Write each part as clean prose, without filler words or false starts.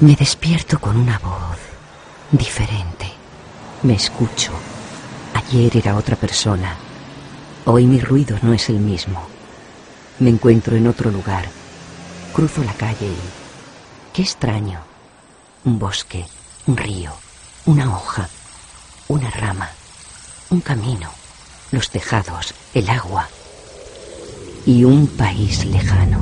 Me despierto con una voz diferente. Me escucho. Ayer era otra persona. Hoy mi ruido no es el mismo. Me encuentro en otro lugar. Cruzo la calle y... ¡qué extraño! Un bosque, un río, una hoja, una rama, un camino, los tejados, el agua y un país lejano.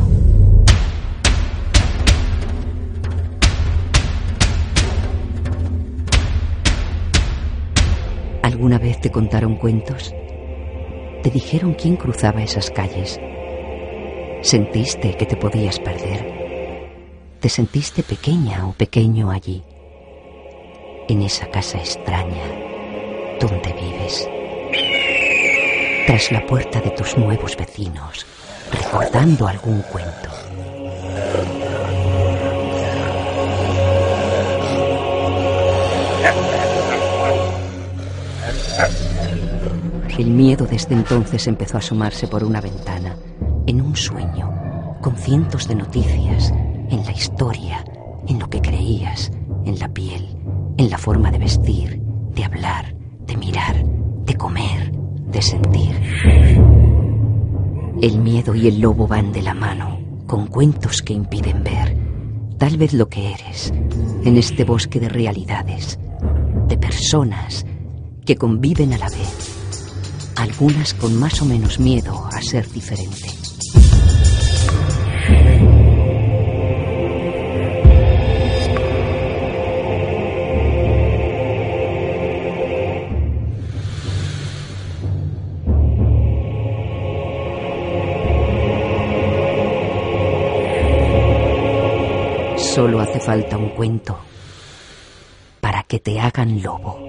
¿Alguna vez te contaron cuentos? ¿Te dijeron quién cruzaba esas calles? ¿Sentiste que te podías perder? ¿Te sentiste pequeña o pequeño allí? En esa casa extraña, donde vives. Tras la puerta de tus nuevos vecinos, recordando algún cuento. El miedo desde entonces empezó a asomarse por una ventana, en un sueño, con cientos de noticias, en la historia, en lo que creías, en la piel, en la forma de vestir, de hablar, de mirar, de comer, de sentir. El miedo y el lobo van de la mano, con cuentos que impiden ver, tal vez lo que eres, en este bosque de realidades, de personas que conviven a la vez, algunas con más o menos miedo a ser diferente. Solo hace falta un cuento para que te hagan lobo.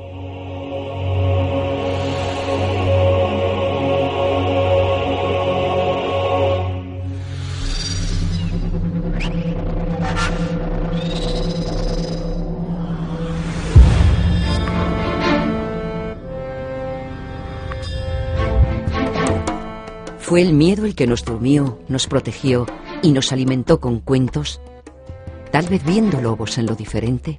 ¿Fue el miedo el que nos durmió, nos protegió y nos alimentó con cuentos? Tal vez viendo lobos en lo diferente.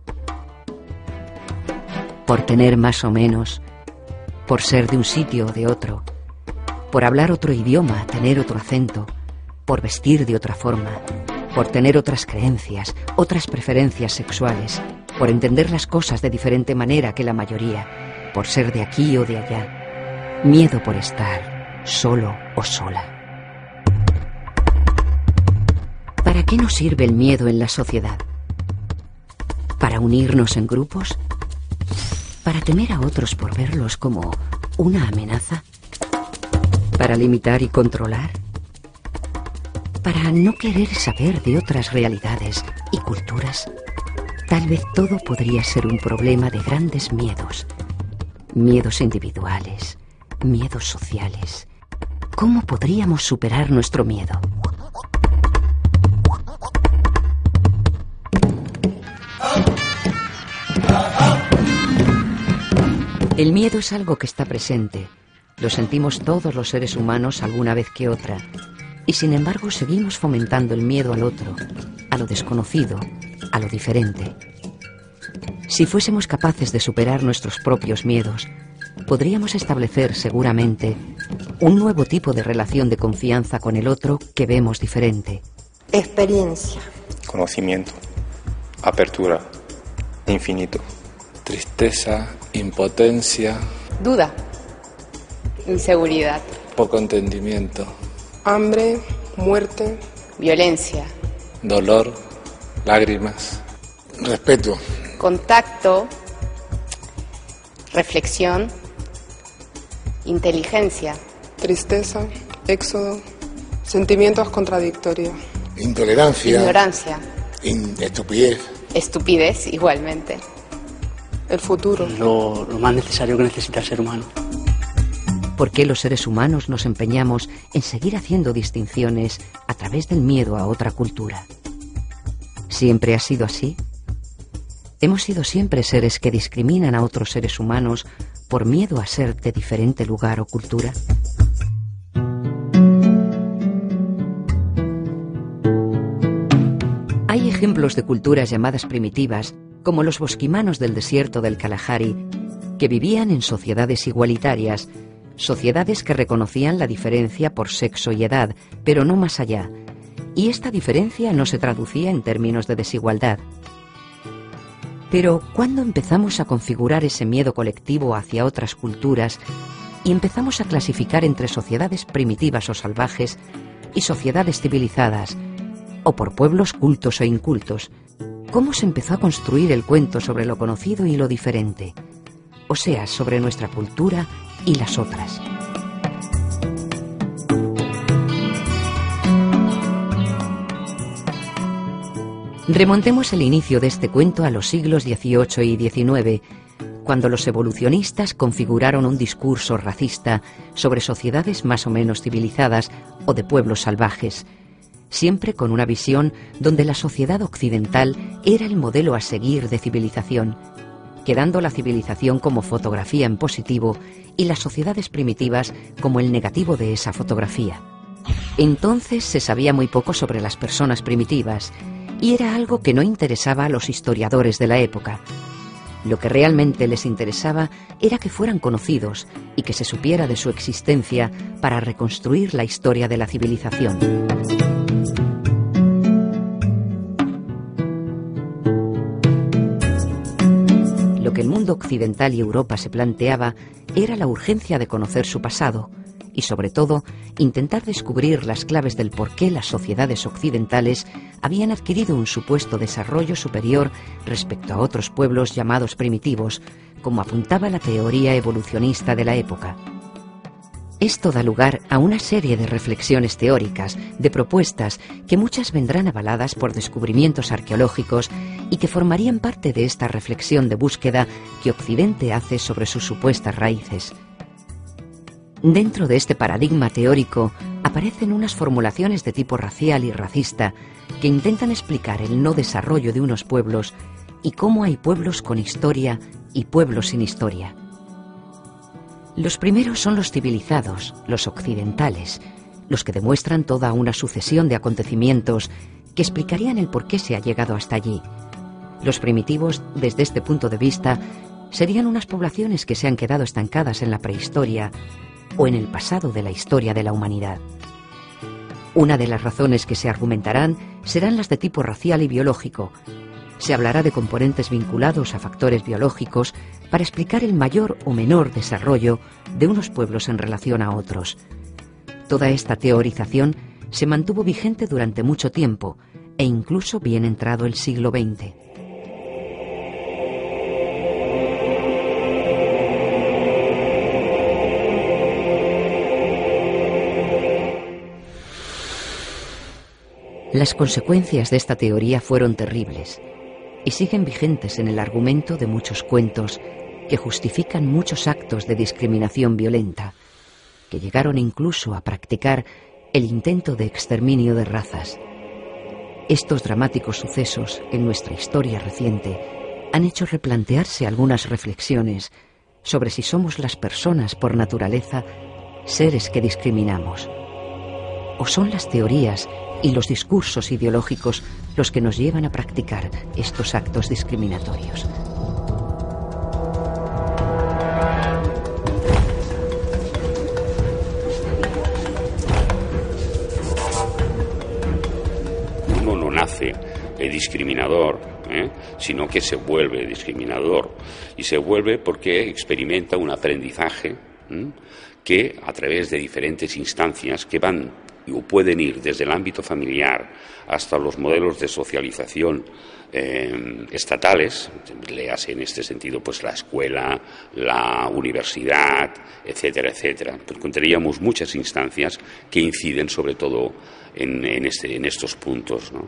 Por tener más o menos, por ser de un sitio o de otro, por hablar otro idioma, tener otro acento, por vestir de otra forma, por tener otras creencias, otras preferencias sexuales, por entender las cosas de diferente manera que la mayoría, por ser de aquí o de allá. Miedo por estar solo o sola. ¿Para qué nos sirve el miedo en la sociedad? ¿Para unirnos en grupos? ¿Para temer a otros por verlos como una amenaza? ¿Para limitar y controlar? ¿Para no querer saber de otras realidades y culturas? Tal vez todo podría ser un problema de grandes miedos. Miedos individuales, miedos sociales. ¿Cómo podríamos superar nuestro miedo? El miedo es algo que está presente. Lo sentimos todos los seres humanos alguna vez que otra. Y sin embargo seguimos fomentando el miedo al otro, a lo desconocido, a lo diferente. Si fuésemos capaces de superar nuestros propios miedos, podríamos establecer seguramente un nuevo tipo de relación de confianza con el otro que vemos diferente. Experiencia. Conocimiento. Apertura. Infinito. Tristeza, impotencia. Duda. Inseguridad. Poco entendimiento. Hambre, muerte. Violencia. Dolor, lágrimas. Respeto. Contacto. Reflexión. Inteligencia. Tristeza, éxodo. Sentimientos contradictorios. Intolerancia. Ignorancia. Estupidez. Estupidez, igualmente. El futuro. Lo más necesario que necesita el ser humano. ¿Por qué los seres humanos nos empeñamos en seguir haciendo distinciones a través del miedo a otra cultura? ¿Siempre ha sido así? ¿Hemos sido siempre seres que discriminan a otros seres humanos por miedo a ser de diferente lugar o cultura? Hay ejemplos de culturas llamadas primitivas, como los bosquimanos del desierto del Kalahari, que vivían en sociedades igualitarias, sociedades que reconocían la diferencia por sexo y edad, pero no más allá, y esta diferencia no se traducía en términos de desigualdad. Pero, ¿cuándo empezamos a configurar ese miedo colectivo hacia otras culturas y empezamos a clasificar entre sociedades primitivas o salvajes y sociedades civilizadas, o por pueblos cultos e incultos? ¿Cómo se empezó a construir el cuento sobre lo conocido y lo diferente? O sea, sobre nuestra cultura y las otras. Remontemos el inicio de este cuento a los siglos XVIII y XIX, cuando los evolucionistas configuraron un discurso racista sobre sociedades más o menos civilizadas o de pueblos salvajes, siempre con una visión donde la sociedad occidental era el modelo a seguir de civilización, quedando la civilización como fotografía en positivo y las sociedades primitivas como el negativo de esa fotografía. Entonces se sabía muy poco sobre las personas primitivas, y era algo que no interesaba a los historiadores de la época. Lo que realmente les interesaba era que fueran conocidos y que se supiera de su existencia para reconstruir la historia de la civilización. Lo que el mundo occidental y Europa se planteaba era la urgencia de conocer su pasado y, sobre todo, intentar descubrir las claves del por qué las sociedades occidentales habían adquirido un supuesto desarrollo superior respecto a otros pueblos llamados primitivos, como apuntaba la teoría evolucionista de la época. Esto da lugar a una serie de reflexiones teóricas, de propuestas, que muchas vendrán avaladas por descubrimientos arqueológicos y que formarían parte de esta reflexión de búsqueda que Occidente hace sobre sus supuestas raíces. Dentro de este paradigma teórico aparecen unas formulaciones de tipo racial y racista que intentan explicar el no desarrollo de unos pueblos y cómo hay pueblos con historia y pueblos sin historia. Los primeros son los civilizados, los occidentales, los que demuestran toda una sucesión de acontecimientos que explicarían el por qué se ha llegado hasta allí. Los primitivos, desde este punto de vista, serían unas poblaciones que se han quedado estancadas en la prehistoria o en el pasado de la historia de la humanidad. Una de las razones que se argumentarán serán las de tipo racial y biológico. Se hablará de componentes vinculados a factores biológicos para explicar el mayor o menor desarrollo de unos pueblos en relación a otros. Toda esta teorización se mantuvo vigente durante mucho tiempo e incluso bien entrado el siglo XX. Las consecuencias de esta teoría fueron terribles y siguen vigentes en el argumento de muchos cuentos que justifican muchos actos de discriminación violenta, que llegaron incluso a practicar el intento de exterminio de razas. Estos dramáticos sucesos en nuestra historia reciente han hecho replantearse algunas reflexiones sobre si somos las personas por naturaleza seres que discriminamos, o son las teorías y los discursos ideológicos los que nos llevan a practicar estos actos discriminatorios. Uno no nace discriminador, sino que se vuelve discriminador. Y se vuelve porque experimenta un aprendizaje que, a través de diferentes instancias que van o pueden ir desde el ámbito familiar hasta los modelos de socialización estatales, léase en este sentido pues la escuela, la universidad, etcétera, etcétera. Pues encontraríamos muchas instancias que inciden sobre todo en estos puntos, ¿no?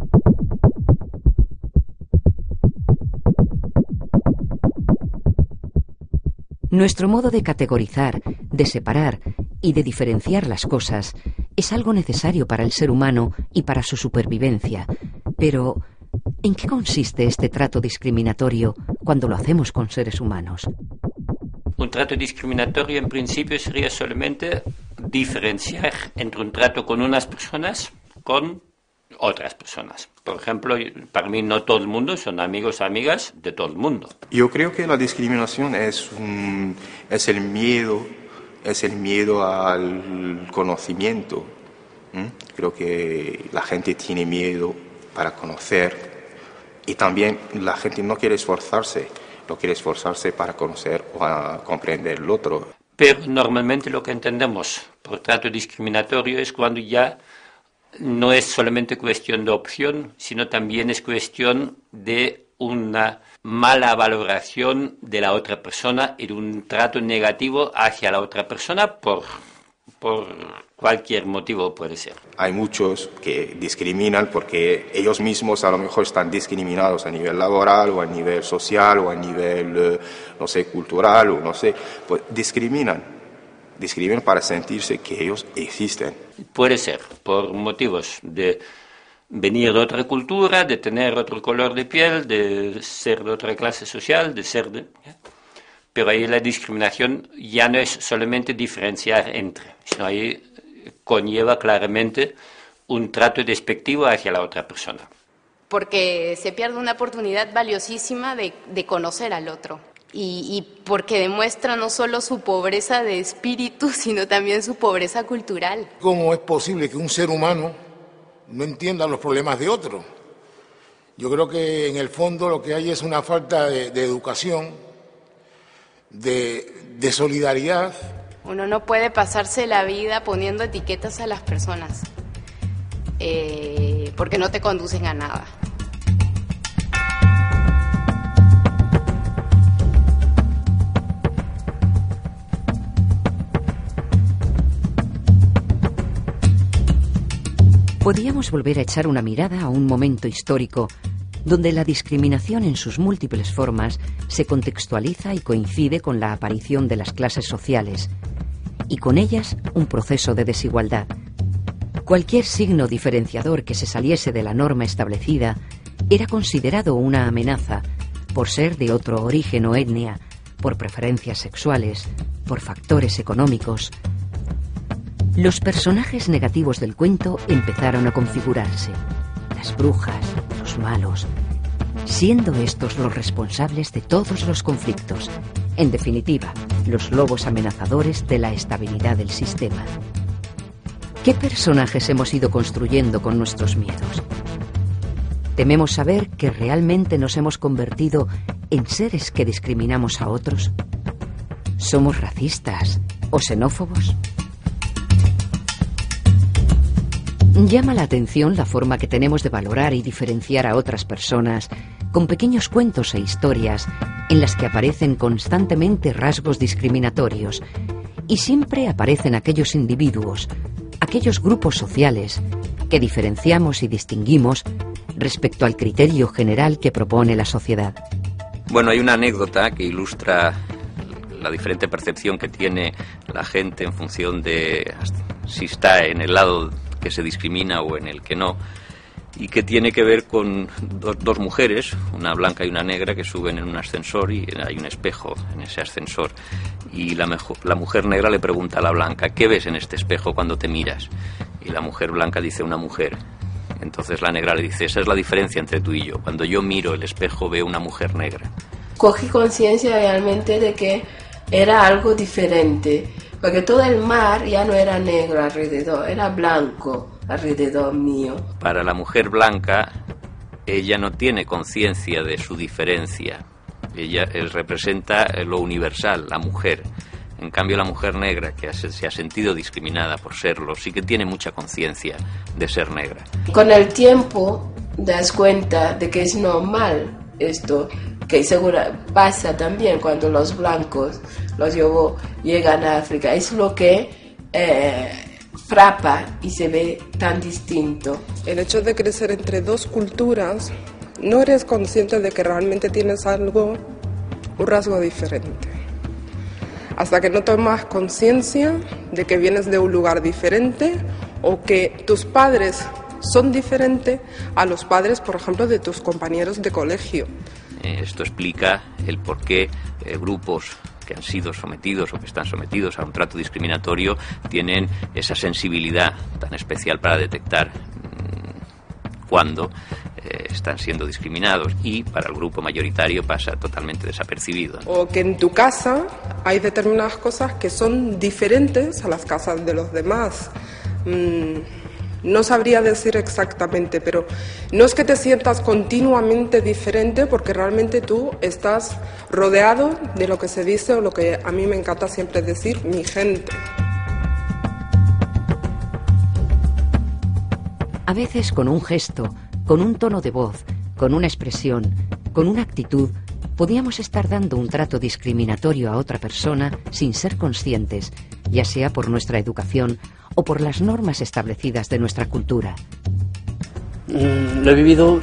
Nuestro modo de categorizar, de separar y de diferenciar las cosas es algo necesario para el ser humano y para su supervivencia. Pero, ¿en qué consiste este trato discriminatorio cuando lo hacemos con seres humanos? Un trato discriminatorio en principio sería solamente diferenciar entre un trato con unas personas con otras personas. Por ejemplo, para mí no todo el mundo son amigos o amigas de todo el mundo. Yo creo que la discriminación es el miedo al conocimiento. Creo que la gente tiene miedo para conocer y también la gente no quiere esforzarse para conocer o a comprender el otro. Pero normalmente lo que entendemos por trato discriminatorio es cuando ya no es solamente cuestión de opción, sino también es cuestión de una mala valoración de la otra persona y de un trato negativo hacia la otra persona por cualquier motivo puede ser. Hay muchos que discriminan porque ellos mismos a lo mejor están discriminados a nivel laboral o a nivel social o a nivel, cultural o pues discriminan para sentirse que ellos existen. Puede ser por motivos de venir de otra cultura, de tener otro color de piel, de ser de otra clase social, Pero ahí la discriminación ya no es solamente diferenciar entre, sino ahí conlleva claramente un trato despectivo hacia la otra persona. Porque se pierde una oportunidad valiosísima de conocer al otro. Y porque demuestra no solo su pobreza de espíritu, sino también su pobreza cultural. ¿Cómo es posible que un ser humano no entienda los problemas de otro? Yo creo que en el fondo lo que hay es una falta de educación, de solidaridad. Uno no puede pasarse la vida poniendo etiquetas a las personas, porque no te conducen a nada. Podíamos volver a echar una mirada a un momento histórico donde la discriminación en sus múltiples formas se contextualiza y coincide con la aparición de las clases sociales, y con ellas un proceso de desigualdad. Cualquier signo diferenciador que se saliese de la norma establecida era considerado una amenaza por ser de otro origen o etnia, por preferencias sexuales, por factores económicos. Los personajes negativos del cuento empezaron a configurarse. Las brujas, los malos, siendo estos los responsables de todos los conflictos. En definitiva, los lobos amenazadores de la estabilidad del sistema. ¿Qué personajes hemos ido construyendo con nuestros miedos? ¿Tememos saber que realmente nos hemos convertido en seres que discriminamos a otros? ¿Somos racistas o xenófobos? Llama la atención la forma que tenemos de valorar y diferenciar a otras personas con pequeños cuentos e historias en las que aparecen constantemente rasgos discriminatorios y siempre aparecen aquellos individuos, aquellos grupos sociales que diferenciamos y distinguimos respecto al criterio general que propone la sociedad. Bueno, hay una anécdota que ilustra la diferente percepción que tiene la gente en función de si está en el lado que se discrimina o en el que no, y que tiene que ver con dos mujeres, una blanca y una negra, que suben en un ascensor y hay un espejo en ese ascensor, y la mujer negra le pregunta a la blanca: ¿qué ves en este espejo cuando te miras? Y la mujer blanca dice: una mujer. Entonces la negra le dice: esa es la diferencia entre tú y yo, cuando yo miro el espejo veo una mujer negra. Cogí conciencia realmente de que era algo diferente, porque todo el mar ya no era negro alrededor, era blanco alrededor mío. Para la mujer blanca, ella no tiene conciencia de su diferencia. Ella representa lo universal, la mujer. En cambio, la mujer negra, que se ha sentido discriminada por serlo, sí que tiene mucha conciencia de ser negra. Con el tiempo das cuenta de que es normal esto, que seguro pasa también cuando los blancos, los yobó, llegan a África. Es lo que frapa y se ve tan distinto. El hecho de crecer entre dos culturas, no eres consciente de que realmente tienes un rasgo diferente. Hasta que no tomas conciencia de que vienes de un lugar diferente o que tus padres son diferentes a los padres, por ejemplo, de tus compañeros de colegio. Esto explica el por qué grupos que han sido sometidos o que están sometidos a un trato discriminatorio tienen esa sensibilidad tan especial para detectar cuando están siendo discriminados, y para el grupo mayoritario pasa totalmente desapercibido. O que en tu casa hay determinadas cosas que son diferentes a las casas de los demás. No sabría decir exactamente, pero no es que te sientas continuamente diferente, porque realmente tú estás rodeado de lo que se dice, o lo que a mí me encanta siempre decir, mi gente. A veces con un gesto, con un tono de voz, con una expresión, con una actitud, podíamos estar dando un trato discriminatorio a otra persona sin ser conscientes, ya sea por nuestra educación o por las normas establecidas de nuestra cultura. Lo he vivido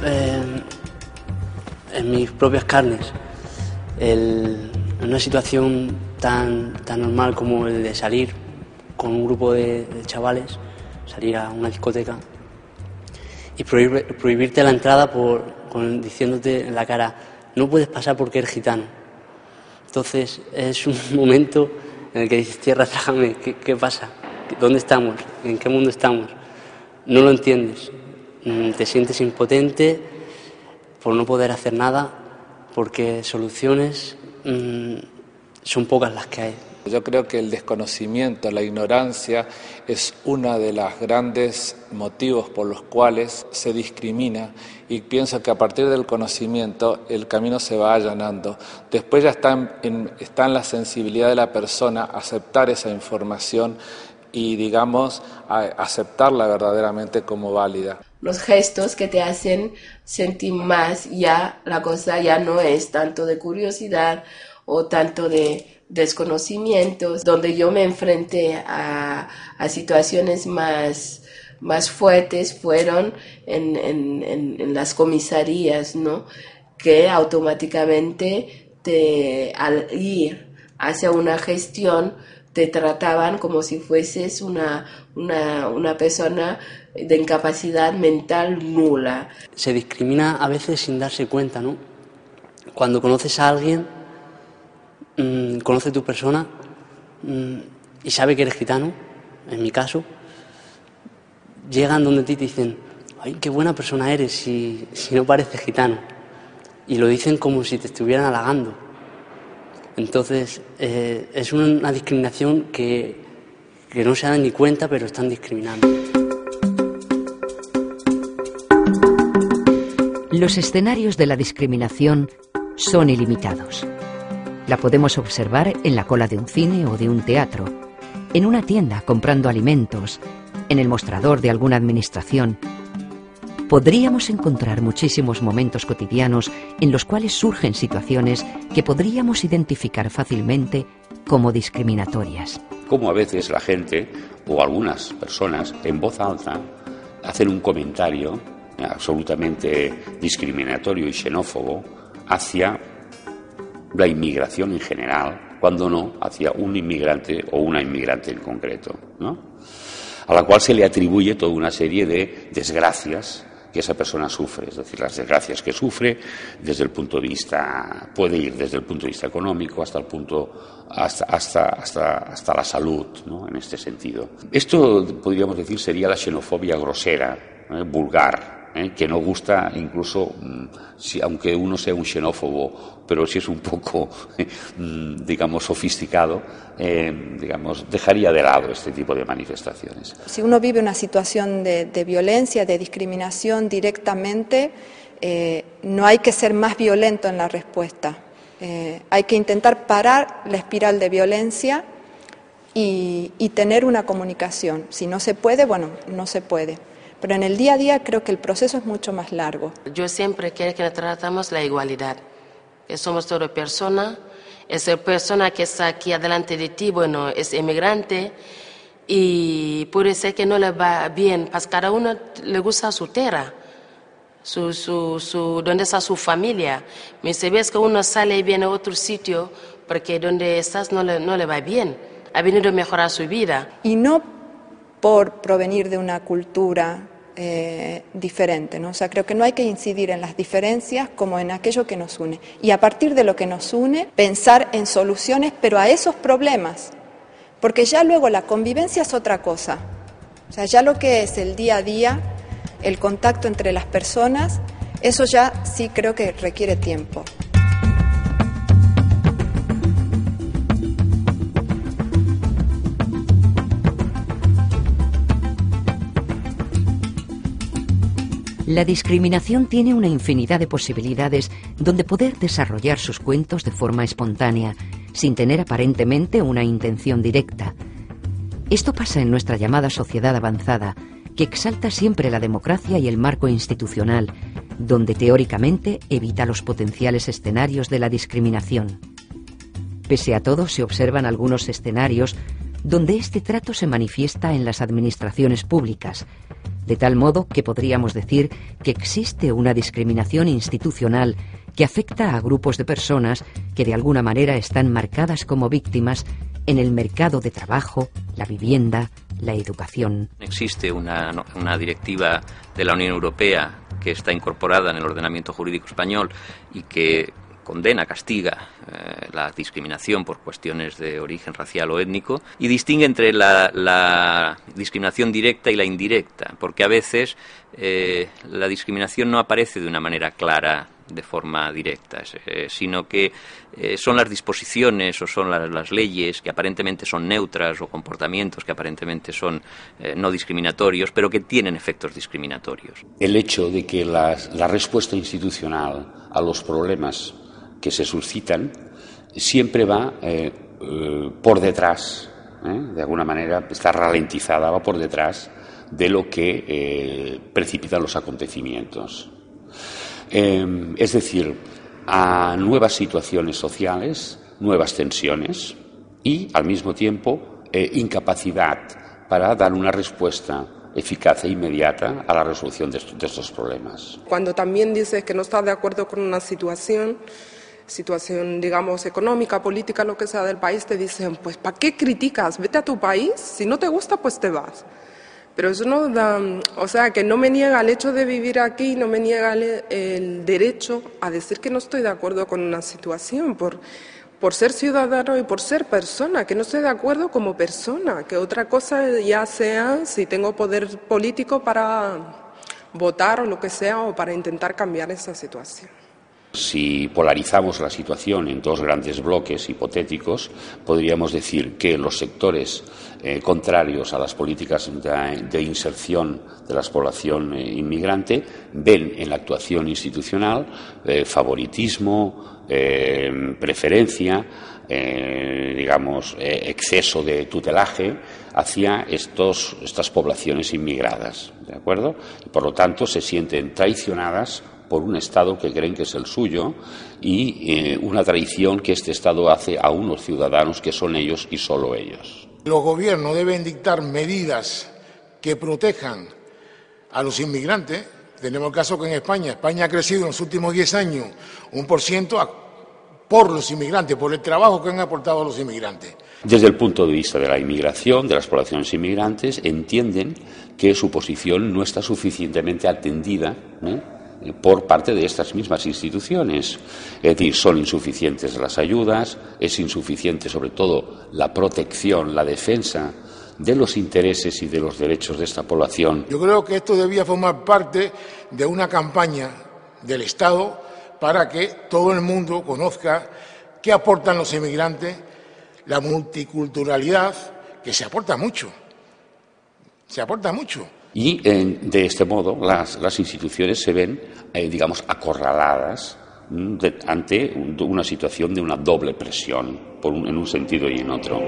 en mis propias carnes. En una situación tan normal como el de salir con un grupo de chavales, salir a una discoteca y prohibirte la entrada diciéndote en la cara: no puedes pasar porque eres gitano. Entonces es un momento en el que dices: tierra, trágame, ¿qué pasa? ¿Dónde estamos? ¿En qué mundo estamos? No lo entiendes. Te sientes impotente por no poder hacer nada, porque soluciones son pocas las que hay. Yo creo que el desconocimiento, la ignorancia, es uno de los grandes motivos por los cuales se discrimina, y pienso que a partir del conocimiento el camino se va allanando. Después ya está en la sensibilidad de la persona aceptar esa información y, digamos, aceptarla verdaderamente como válida. Los gestos que te hacen sentir más, ya la cosa ya no es tanto de curiosidad o tanto de desconocimientos, donde yo me enfrenté a situaciones más fuertes fueron en las comisarías, ¿no? Que automáticamente al ir hacia una gestión te trataban como si fueses una persona de incapacidad mental nula. Se discrimina a veces sin darse cuenta, ¿no? Cuando conoces a alguien, conoce tu persona y sabe que eres gitano, en mi caso, llegan donde ti y te dicen: ¡ay, qué buena persona eres si no pareces gitano! Y lo dicen como si te estuvieran halagando. Entonces, es una discriminación que no se dan ni cuenta, pero están discriminando. Los escenarios de la discriminación son ilimitados. La podemos observar en la cola de un cine o de un teatro, en una tienda comprando alimentos, en el mostrador de alguna administración. Podríamos encontrar muchísimos momentos cotidianos en los cuales surgen situaciones que podríamos identificar fácilmente como discriminatorias. Como a veces la gente o algunas personas en voz alta hacen un comentario absolutamente discriminatorio y xenófobo hacia la inmigración en general, cuando no hacia un inmigrante o una inmigrante en concreto, ¿no? A la cual se le atribuye toda una serie de desgracias que esa persona sufre, es decir, las desgracias que sufre desde el punto de vista, puede ir desde el punto de vista económico hasta el punto hasta la salud, ¿no? En este sentido. Esto, podríamos decir, sería la xenofobia grosera, vulgar, que no gusta incluso, aunque uno sea un xenófobo, pero si es un poco, digamos, sofisticado, digamos, dejaría de lado este tipo de manifestaciones. Si uno vive una situación de violencia, de discriminación directamente, no hay que ser más violento en la respuesta. Hay que intentar parar la espiral de violencia y tener una comunicación. Si no se puede, bueno, no se puede. Pero en el día a día creo que el proceso es mucho más largo. Yo siempre quiero que tratamos la igualdad, que somos toda persona, esa persona que está aquí delante de ti, bueno, es inmigrante y puede ser que no le va bien, pues cada uno le gusta su tierra, donde está su familia. Si ves que uno sale y viene a otro sitio porque donde estás no le va bien, ha venido a mejorar su vida. Y no por provenir de una cultura diferente, ¿no? O sea, creo que no hay que incidir en las diferencias como en aquello que nos une. Y a partir de lo que nos une, pensar en soluciones, pero a esos problemas. Porque ya luego la convivencia es otra cosa. O sea, ya lo que es el día a día el contacto entre las personas, eso ya sí creo que requiere tiempo. La discriminación tiene una infinidad de posibilidades donde poder desarrollar sus cuentos de forma espontánea, sin tener aparentemente una intención directa. Esto pasa en nuestra llamada sociedad avanzada, que exalta siempre la democracia y el marco institucional, donde teóricamente evita los potenciales escenarios de la discriminación. Pese a todo, se observan algunos escenarios donde este trato se manifiesta en las administraciones públicas, de tal modo que podríamos decir que existe una discriminación institucional que afecta a grupos de personas que de alguna manera están marcadas como víctimas en el mercado de trabajo, la vivienda, la educación. Existe una directiva de la Unión Europea que está incorporada en el ordenamiento jurídico español y que condena, castiga la discriminación por cuestiones de origen racial o étnico y distingue entre la discriminación directa y la indirecta, porque a veces la discriminación no aparece de una manera clara de forma directa, sino que son las disposiciones o son las leyes que aparentemente son neutras o comportamientos que aparentemente son no discriminatorios, pero que tienen efectos discriminatorios. El hecho de que la respuesta institucional a los problemas que se suscitan siempre va por detrás, de alguna manera está ralentizada, va por detrás de lo que precipitan los acontecimientos. Es decir, a nuevas situaciones sociales, nuevas tensiones y, al mismo tiempo, incapacidad para dar una respuesta eficaz e inmediata a la resolución de estos problemas. Cuando también dices que no estás de acuerdo con una situación, digamos, económica, política, lo que sea del país, te dicen, pues, ¿para qué criticas? Vete a tu país, si no te gusta, pues te vas. Pero eso no da, o sea, que no me niega el hecho de vivir aquí, no me niega el derecho a decir que no estoy de acuerdo con una situación, por ser ciudadano y por ser persona, que no estoy de acuerdo como persona, que otra cosa ya sea si tengo poder político para votar o lo que sea, o para intentar cambiar esa situación. Si polarizamos la situación en dos grandes bloques hipotéticos, podríamos decir que los sectores contrarios a las políticas de inserción de la población inmigrante ven en la actuación institucional favoritismo, preferencia, exceso de tutelaje hacia estas poblaciones inmigradas, ¿de acuerdo? Y por lo tanto se sienten traicionadas por un Estado que creen que es el suyo y una traición que este Estado hace a unos ciudadanos que son ellos y solo ellos. Los gobiernos deben dictar medidas que protejan a los inmigrantes. Tenemos el caso que en España ha crecido en los últimos 10 años 1% por los inmigrantes, por el trabajo que han aportado los inmigrantes. Desde el punto de vista de la inmigración, de las poblaciones inmigrantes, entienden que su posición no está suficientemente atendida, por parte de estas mismas instituciones. Es decir, son insuficientes las ayudas, es insuficiente sobre todo la protección, la defensa de los intereses y de los derechos de esta población. Yo creo que esto debía formar parte de una campaña del Estado para que todo el mundo conozca qué aportan los inmigrantes, la multiculturalidad, que se aporta mucho. Y de este modo las instituciones se ven, acorraladas ante una situación de una doble presión, en un sentido y en otro.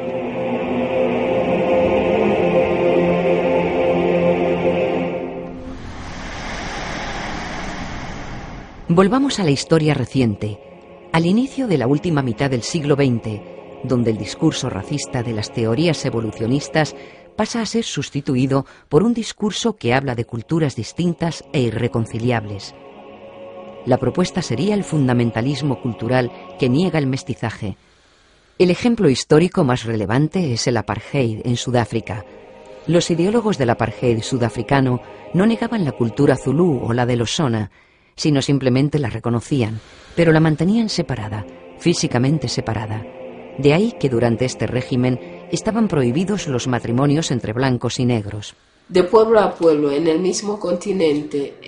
Volvamos a la historia reciente, al inicio de la última mitad del siglo XX, donde el discurso racista de las teorías evolucionistas pasa a ser sustituido por un discurso que habla de culturas distintas e irreconciliables. La propuesta sería el fundamentalismo cultural que niega el mestizaje. El ejemplo histórico más relevante es el apartheid en Sudáfrica. Los ideólogos del apartheid sudafricano no negaban la cultura zulú o la de los Shona, sino simplemente la reconocían, pero la mantenían separada, físicamente separada. De ahí que durante este régimen estaban prohibidos los matrimonios entre blancos y negros. de pueblo a pueblo en el mismo continente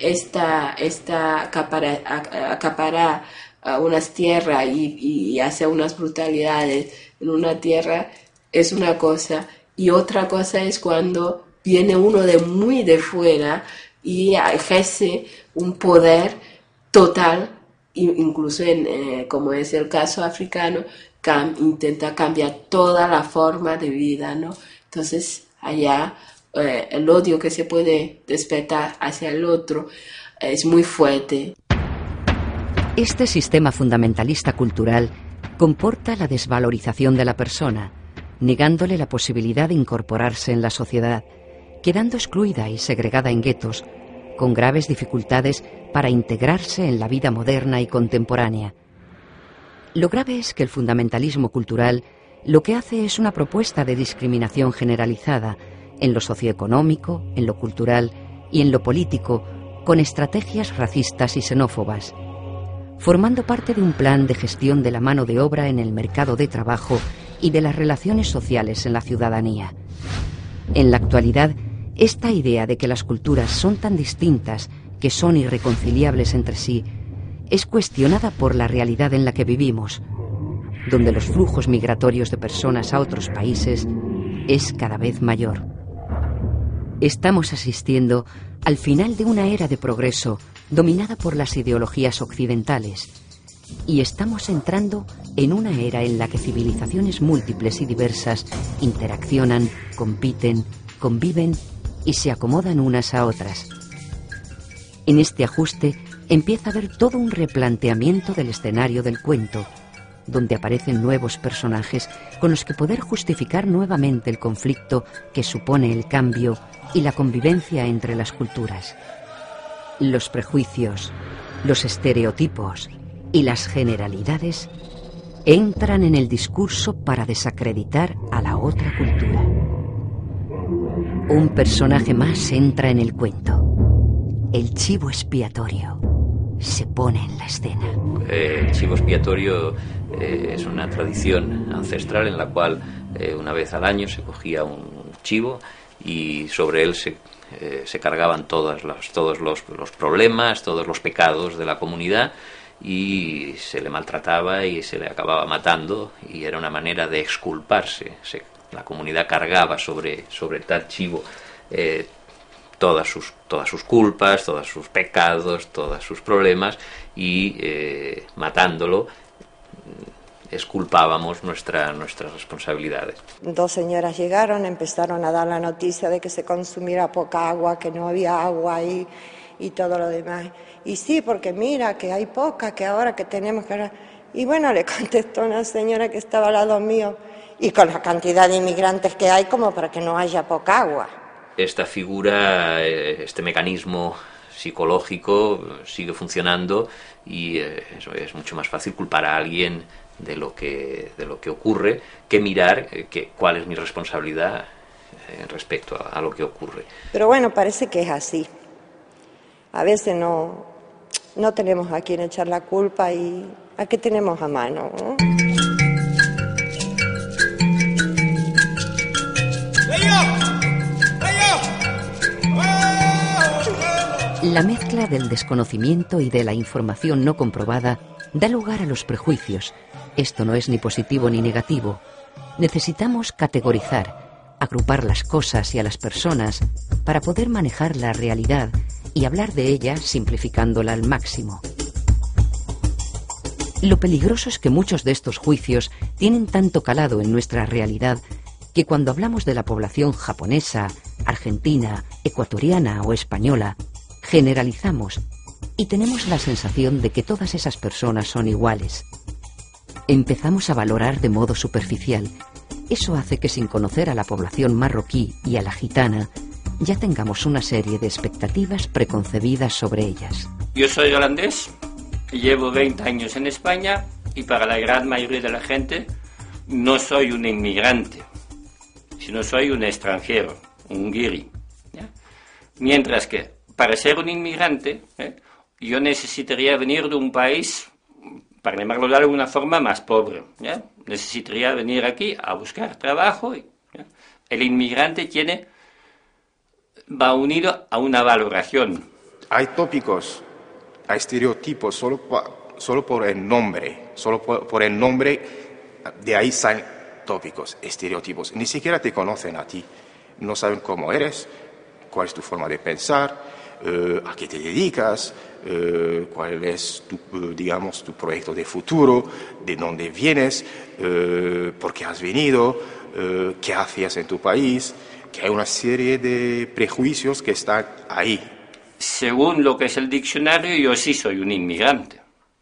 acapara unas tierras y hace unas brutalidades en una tierra es una cosa, y otra cosa es cuando viene uno de muy de fuera y ejerce un poder total, incluso como es el caso africano, intenta cambiar toda la forma de vida, ¿no? Entonces allá el odio que se puede despertar hacia el otro es muy fuerte. Este sistema fundamentalista cultural comporta la desvalorización de la persona, negándole la posibilidad de incorporarse en la sociedad, quedando excluida y segregada en guetos, con graves dificultades para integrarse en la vida moderna y contemporánea. Lo grave es que el fundamentalismo cultural lo que hace es una propuesta de discriminación generalizada en lo socioeconómico, en lo cultural y en lo político, con estrategias racistas y xenófobas, formando parte de un plan de gestión de la mano de obra en el mercado de trabajo y de las relaciones sociales en la ciudadanía. En la actualidad, esta idea de que las culturas son tan distintas que son irreconciliables entre sí es cuestionada por la realidad en la que vivimos, donde los flujos migratorios de personas a otros países es cada vez mayor. Estamos asistiendo al final de una era de progreso dominada por las ideologías occidentales, y estamos entrando en una era en la que civilizaciones múltiples y diversas interaccionan, compiten, conviven y se acomodan unas a otras. En este ajuste empieza a haber todo un replanteamiento del escenario del cuento, donde aparecen nuevos personajes con los que poder justificar nuevamente el conflicto que supone el cambio y la convivencia entre las culturas. Los prejuicios, los estereotipos y las generalidades entran en el discurso para desacreditar a la otra cultura. Un personaje más entra en el cuento. El chivo expiatorio se pone en la escena. El chivo expiatorio es una tradición ancestral en la cual una vez al año se cogía un chivo y sobre él se cargaban todos los problemas, todos los pecados de la comunidad, y se le maltrataba y se le acababa matando, y era una manera de exculparse. La comunidad cargaba sobre tal chivo todas sus culpas, todos sus pecados, todos sus problemas, y matándolo exculpábamos nuestras responsabilidades. Dos señoras llegaron, empezaron a dar la noticia de que se consumiera poca agua, que no había agua y todo lo demás. Y sí, porque mira, que hay poca, que ahora que tenemos que... Y bueno, le contestó una señora que estaba al lado mío, y con la cantidad de inmigrantes que hay, como para que no haya poca agua. Esta figura, este mecanismo psicológico sigue funcionando, y eso es mucho más fácil culpar a alguien de lo que ocurre que mirar cuál es mi responsabilidad respecto a lo que ocurre. Pero bueno, parece que es así. A veces no tenemos a quién echar la culpa y a qué tenemos a mano, ¿no? La mezcla del desconocimiento y de la información no comprobada da lugar a los prejuicios. Esto no es ni positivo ni negativo. Necesitamos categorizar, agrupar las cosas y a las personas para poder manejar la realidad y hablar de ella simplificándola al máximo. Lo peligroso es que muchos de estos juicios tienen tanto calado en nuestra realidad que cuando hablamos de la población japonesa, argentina, ecuatoriana o española, generalizamos y tenemos la sensación de que todas esas personas son iguales. Empezamos a valorar de modo superficial. Eso hace que sin conocer a la población marroquí y a la gitana, ya tengamos una serie de expectativas preconcebidas sobre ellas. Yo soy holandés, llevo 20 años en España y para la gran mayoría de la gente no soy un inmigrante, sino soy un extranjero, un guiri, ¿ya? Mientras que para ser un inmigrante, yo necesitaría venir de un país, para llamarlo de alguna forma, más pobre, ¿ya? Necesitaría venir aquí a buscar trabajo. ¿Ya? El inmigrante tiene va unido a una valoración. Hay tópicos, hay estereotipos solo por el nombre, solo por el nombre, de ahí salen tópicos, estereotipos. Ni siquiera te conocen a ti, no saben cómo eres, cuál es tu forma de pensar, a qué te dedicas, cuál es tu proyecto de futuro, de dónde vienes, por qué has venido, qué hacías en tu país, que hay una serie de prejuicios que están ahí. Según lo que es el diccionario, yo sí soy un inmigrante.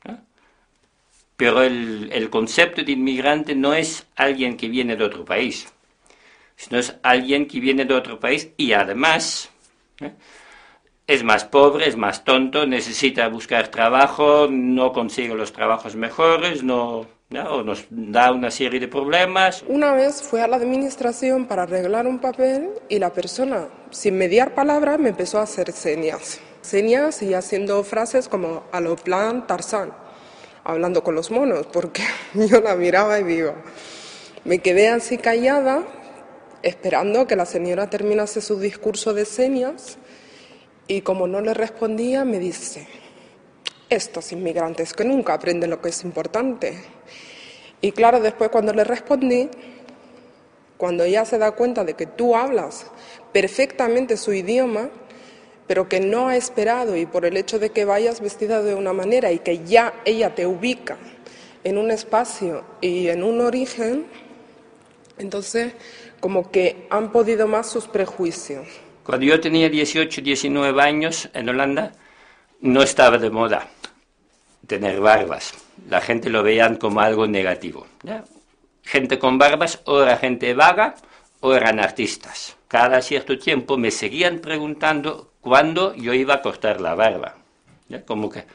Pero el concepto de inmigrante no es alguien que viene de otro país, sino es alguien que viene de otro país y además es más pobre, es más tonto, necesita buscar trabajo, no consigue los trabajos mejores, o nos da una serie de problemas. Una vez fui a la administración para arreglar un papel y la persona, sin mediar palabra, me empezó a hacer señas y haciendo frases como a lo plan Tarzán, hablando con los monos, porque yo la miraba y digo, me quedé así callada, esperando que la señora terminase su discurso de señas, y como no le respondía, me dice, estos inmigrantes que nunca aprenden lo que es importante. Y claro, después cuando le respondí, cuando ella se da cuenta de que tú hablas perfectamente su idioma, pero que no ha esperado, y por el hecho de que vayas vestida de una manera y que ya ella te ubica en un espacio y en un origen, entonces como que han podido más sus prejuicios. Cuando yo tenía 18, 19 años en Holanda, no estaba de moda tener barbas. La gente lo veían como algo negativo, ¿ya? Gente con barbas o era gente vaga o eran artistas. Cada cierto tiempo me seguían preguntando cuándo yo iba a cortar la barba, ¿ya? Como que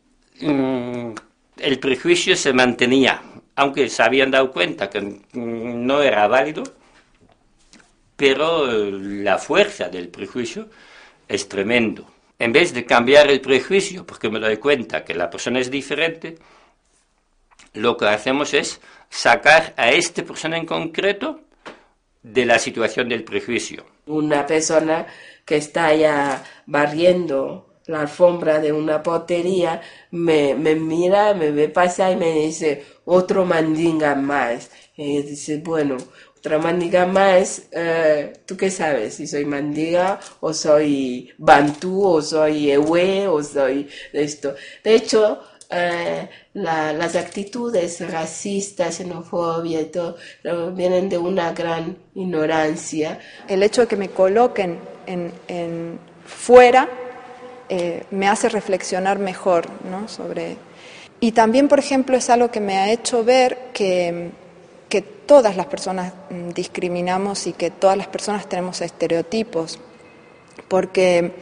el prejuicio se mantenía, aunque se habían dado cuenta que no era válido, pero la fuerza del prejuicio es tremendo. En vez de cambiar el prejuicio, porque me doy cuenta que la persona es diferente, lo que hacemos es sacar a esta persona en concreto de la situación del prejuicio. Una persona que está allá barriendo la alfombra de una potería me mira, me ve pasar y me dice, otro mandinga más. Y dice, bueno, otra mandinga más, ¿tú qué sabes? Si soy mandinga o soy bantú o soy ewe o soy esto. De hecho, las actitudes racistas, xenofobia y todo, vienen de una gran ignorancia. El hecho de que me coloquen en fuera me hace reflexionar mejor, ¿no? sobre... Y también, por ejemplo, es algo que me ha hecho ver que todas las personas discriminamos y que todas las personas tenemos estereotipos, porque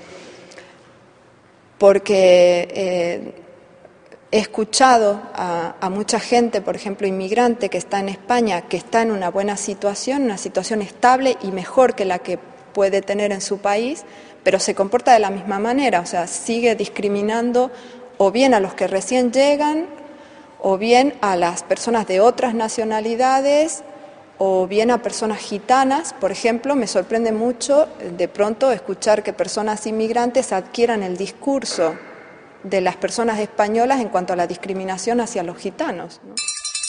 he escuchado a mucha gente, por ejemplo, inmigrante que está en España, que está en una buena situación, una situación estable y mejor que la que puede tener en su país, pero se comporta de la misma manera, o sea, sigue discriminando o bien a los que recién llegan, o bien a las personas de otras nacionalidades, o bien a personas gitanas. Por ejemplo, me sorprende mucho de pronto escuchar que personas inmigrantes adquieran el discurso de las personas españolas en cuanto a la discriminación hacia los gitanos, ¿no?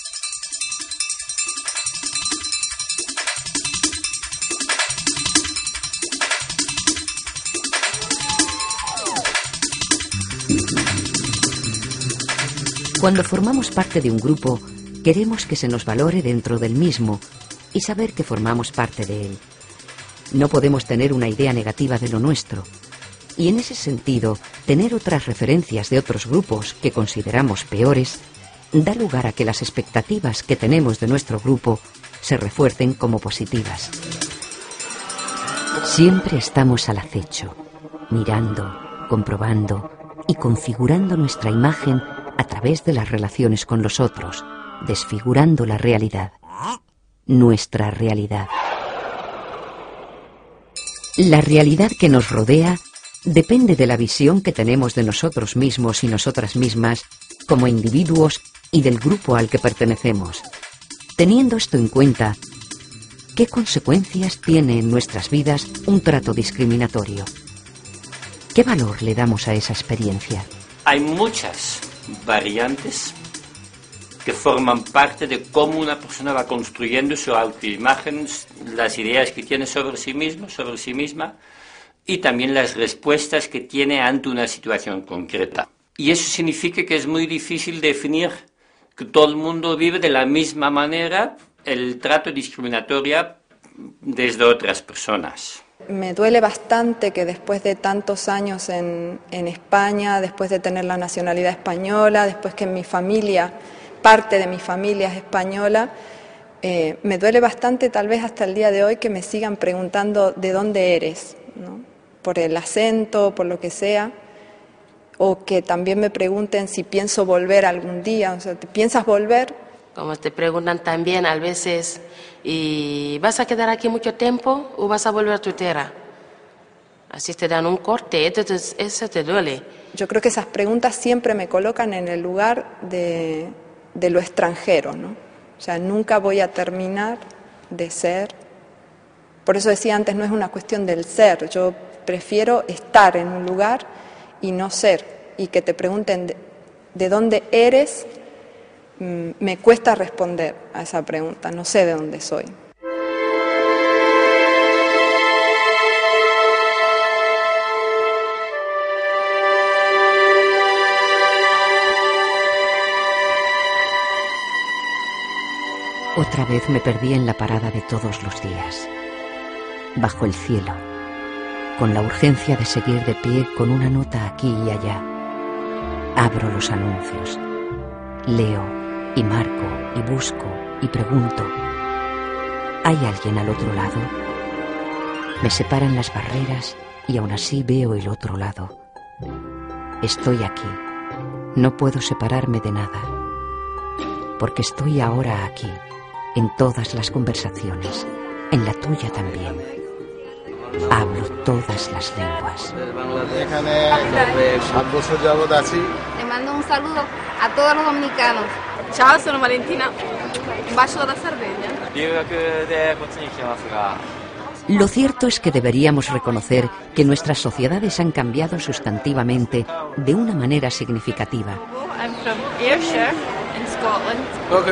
Cuando formamos parte de un grupo, queremos que se nos valore dentro del mismo y saber que formamos parte de él. No podemos tener una idea negativa de lo nuestro. Y en ese sentido, tener otras referencias de otros grupos que consideramos peores da lugar a que las expectativas que tenemos de nuestro grupo se refuercen como positivas. Siempre estamos al acecho, mirando, comprobando y configurando nuestra imagen a través de las relaciones con los otros, desfigurando la realidad, nuestra realidad. La realidad que nos rodea depende de la visión que tenemos de nosotros mismos y nosotras mismas como individuos y del grupo al que pertenecemos. Teniendo esto en cuenta, ¿Qué consecuencias tiene en nuestras vidas un trato discriminatorio? ¿Qué valor le damos a esa experiencia? Hay muchas variantes que forman parte de cómo una persona va construyendo su autoimagen, las ideas que tiene sobre sí mismo, sobre sí misma, y también las respuestas que tiene ante una situación concreta. Y eso significa que es muy difícil definir que todo el mundo vive de la misma manera el trato discriminatorio desde otras personas. Me duele bastante que después de tantos años en España, después de tener la nacionalidad española, después que mi familia, parte de mi familia es española, me duele bastante, tal vez hasta el día de hoy, que me sigan preguntando de dónde eres, ¿no? Por el acento, por lo que sea, o que también me pregunten si pienso volver algún día, o sea, ¿te piensas volver? Como te preguntan también a veces, ¿y vas a quedar aquí mucho tiempo o vas a volver a tu tierra? Así te dan un corte, entonces eso te duele. Yo creo que esas preguntas siempre me colocan en el lugar de lo extranjero, ¿no? O sea, nunca voy a terminar de ser. Por eso decía antes, no es una cuestión del ser. Yo prefiero estar en un lugar y no ser. Y que te pregunten de dónde eres, me cuesta responder a esa pregunta. No sé de dónde soy. Otra vez me perdí en la parada de todos los días, bajo el cielo, con la urgencia de seguir de pie con una nota aquí y allá. Abro los anuncios, leo y marco y busco y pregunto. ¿Hay alguien al otro lado? Me separan las barreras y aún así veo el otro lado. Estoy aquí, no puedo separarme de nada, porque estoy ahora aquí. En todas las conversaciones, en la tuya también. Hablo todas las lenguas. Le mando un saludo a todos los dominicanos. Ciao, sono Valentina. Un bacio dalla Sardegna. Lo cierto es que deberíamos reconocer que nuestras sociedades han cambiado sustantivamente de una manera significativa. I'm from Ayrshire, in Scotland.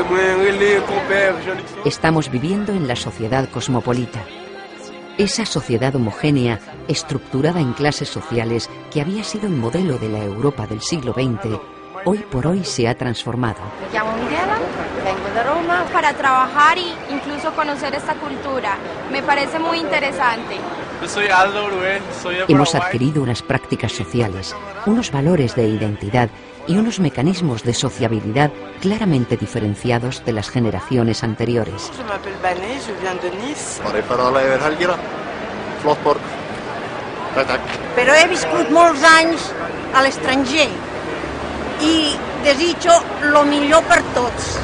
Estamos viviendo en la sociedad cosmopolita. Esa sociedad homogénea, estructurada en clases sociales, que había sido el modelo de la Europa del siglo XX, hoy por hoy se ha transformado. Me llamo Miguela, vengo de Roma para trabajar e incluso conocer esta cultura. Me parece muy interesante. Yo soy Aldo Rubén, soy de Hemos Paraguay. adquirido unas prácticas sociales, unos valores de identidad y unos mecanismos de sociabilidad claramente diferenciados de las generaciones anteriores. Je m'appelle Banet, je viens de Nice. Però he viscut molts anys a l'estranger i desitjo lo millor per tots.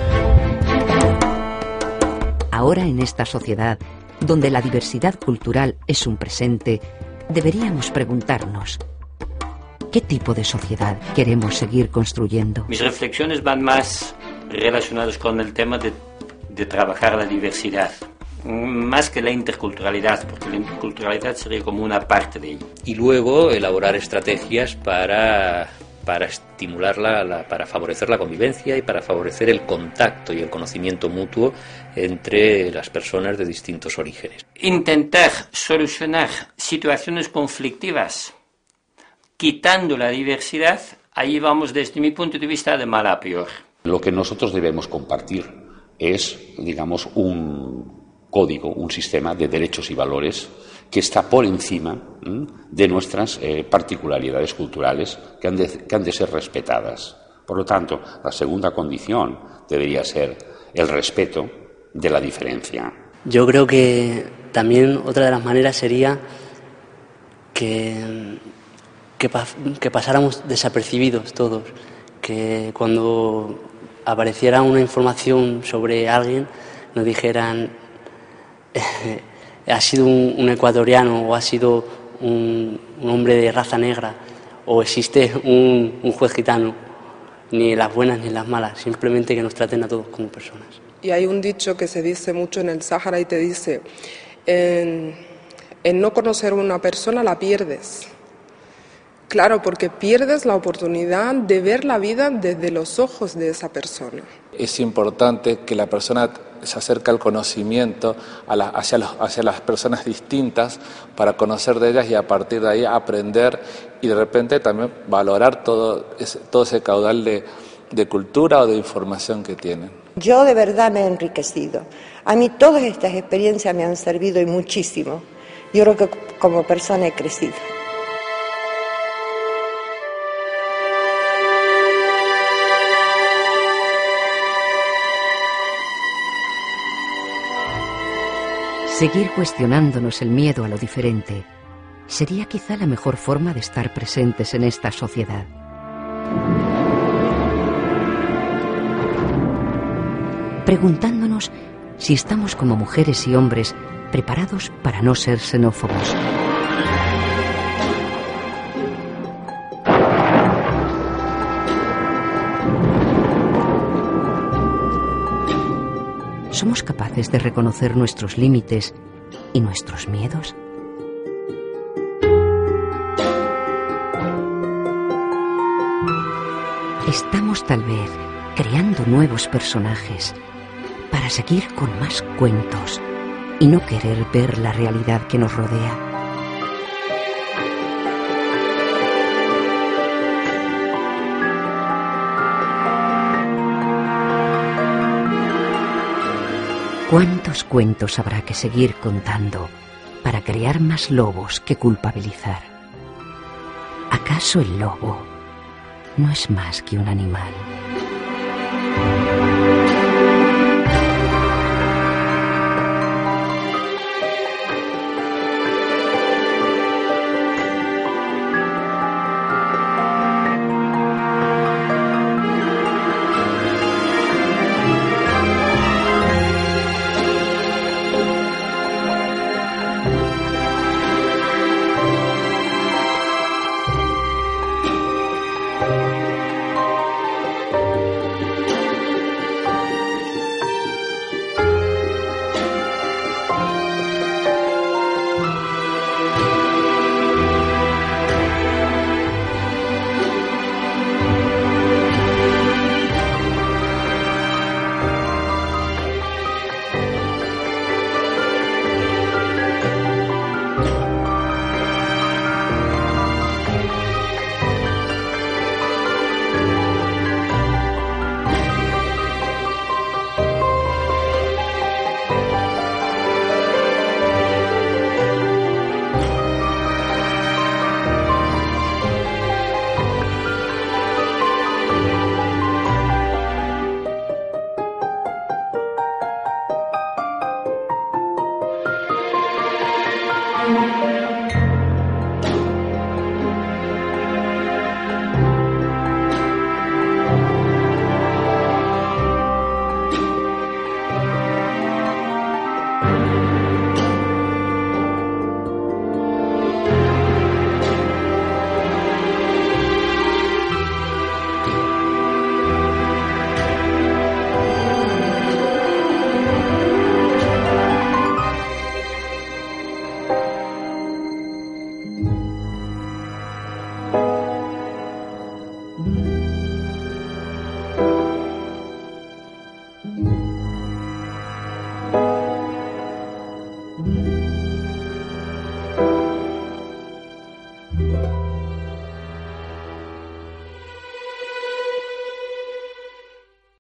Ahora en esta sociedad, donde la diversidad cultural es un presente, deberíamos preguntarnos, ¿qué tipo de sociedad queremos seguir construyendo? Mis reflexiones van más relacionadas con el tema de trabajar la diversidad, más que la interculturalidad, porque la interculturalidad sería como una parte de ello. Y luego elaborar estrategias para estimularla, para favorecer la convivencia y para favorecer el contacto y el conocimiento mutuo entre las personas de distintos orígenes. Intentar solucionar situaciones conflictivas quitando la diversidad, ahí vamos desde mi punto de vista de mal a peor. Lo que nosotros debemos compartir es, digamos, un código, un sistema de derechos y valores que está por encima de nuestras particularidades culturales que han de ser respetadas. Por lo tanto, la segunda condición debería ser el respeto de la diferencia. Yo creo que también otra de las maneras sería que pasáramos desapercibidos todos, que cuando apareciera una información sobre alguien nos dijeran ha sido un ecuatoriano o ha sido un hombre de raza negra o existe un juez gitano, ni las buenas ni las malas, simplemente que nos traten a todos como personas. Y hay un dicho que se dice mucho en el Sáhara y te dice, en no conocer a una persona la pierdes. Claro, porque pierdes la oportunidad de ver la vida desde los ojos de esa persona. Es importante que la persona se acerque al conocimiento hacia las personas distintas para conocer de ellas y a partir de ahí aprender y de repente también valorar todo ese caudal de cultura o de información que tienen. Yo de verdad me he enriquecido. A mí todas estas experiencias me han servido y muchísimo. Yo creo que como persona he crecido. Seguir cuestionándonos el miedo a lo diferente sería quizá la mejor forma de estar presentes en esta sociedad. Preguntándonos si estamos como mujeres y hombres preparados para no ser xenófobos. ¿Somos capaces de reconocer nuestros límites y nuestros miedos? Estamos tal vez creando nuevos personajes para seguir con más cuentos y no querer ver la realidad que nos rodea. ¿Cuántos cuentos habrá que seguir contando para crear más lobos que culpabilizar? ¿Acaso el lobo no es más que un animal?